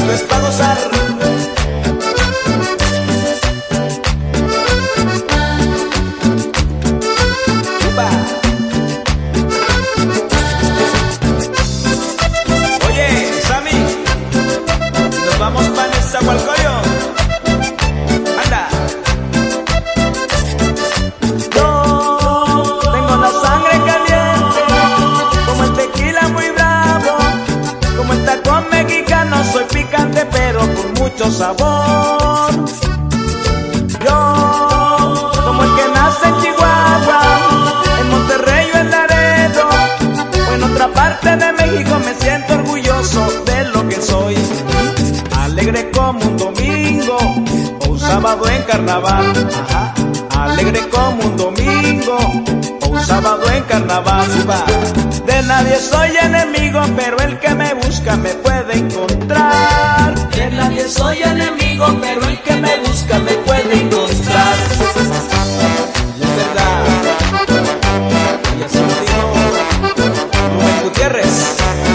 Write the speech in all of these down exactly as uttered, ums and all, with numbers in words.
esto es para gozar. Upa. Oye, Sammy, y nos vamos para el Nezahualcóyotl. Anda. Yo tengo la sangre caliente, como el tequila muy bravo, como el tacón mexicano, soy picante pero con mucho sabor. Yo, como el que nace en Chihuahua, en Monterrey o en Laredo, o en otra parte de México, me siento orgulloso de lo que soy. Alegre como un domingo o un sábado en carnaval. Ajá. Alegre como un domingo o un sábado en carnaval. De nadie soy enemigo, pero el que me busca me puede encontrar. De nadie soy enemigo, pero el que me busca me puede encontrar. Y es verdad. Y así lo dijo Rubén Gutiérrez.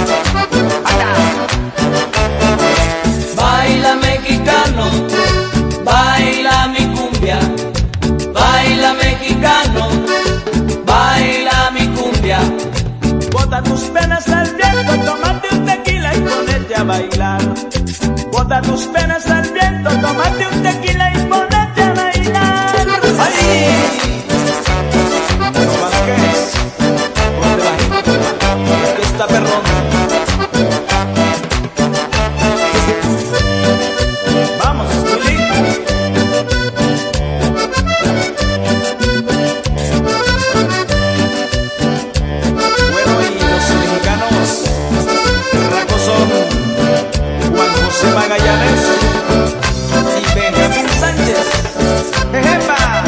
Baila mexicano, baila mi cumbia. Baila mexicano, baila mi cumbia. Bota tus penas al viento, tómate un tequila y ponete a bailar. Bota tus penas al viento, tómate un tequila y ponete a bailar. ¡Ay! No Vázquez, ponte bajito, aquí está perrón. Vamos, Willy. Bueno, y los mexicanos racos son Juan José Magallanes y Benjamín Sánchez. ¡Ejepa!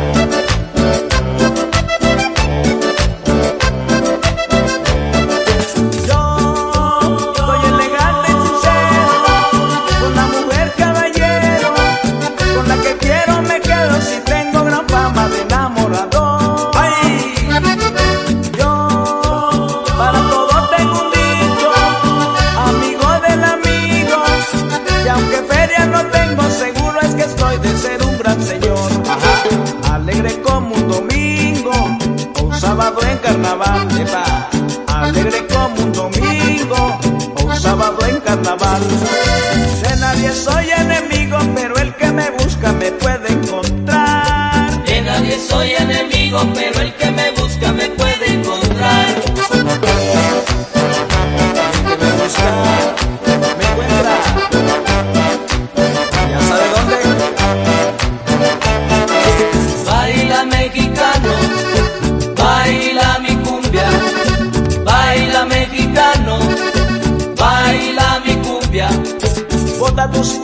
Yo soy elegante y sincero, con la mujer caballero, con la que quiero me quedo si tengo gran fama de enamorador. ¡Ay! Yo para todo tengo un dicho, amigo del amigo, y aunque feria no tengo, seguro es que estoy de ser un gran señor. Ajá. Alegre como un domingo o un sábado en carnaval. Epa. Alegre como un domingo o un sábado en carnaval. De nadie soy enemigo, pero el que me busca me puede encontrar. De nadie soy enemigo, pero el que me busca me puede encontrar. El que me busca me encuentra. Ya sabe dónde. Baila mexicano, baila mi cumbia. Baila mexicano, baila mi cumbia. Bota tus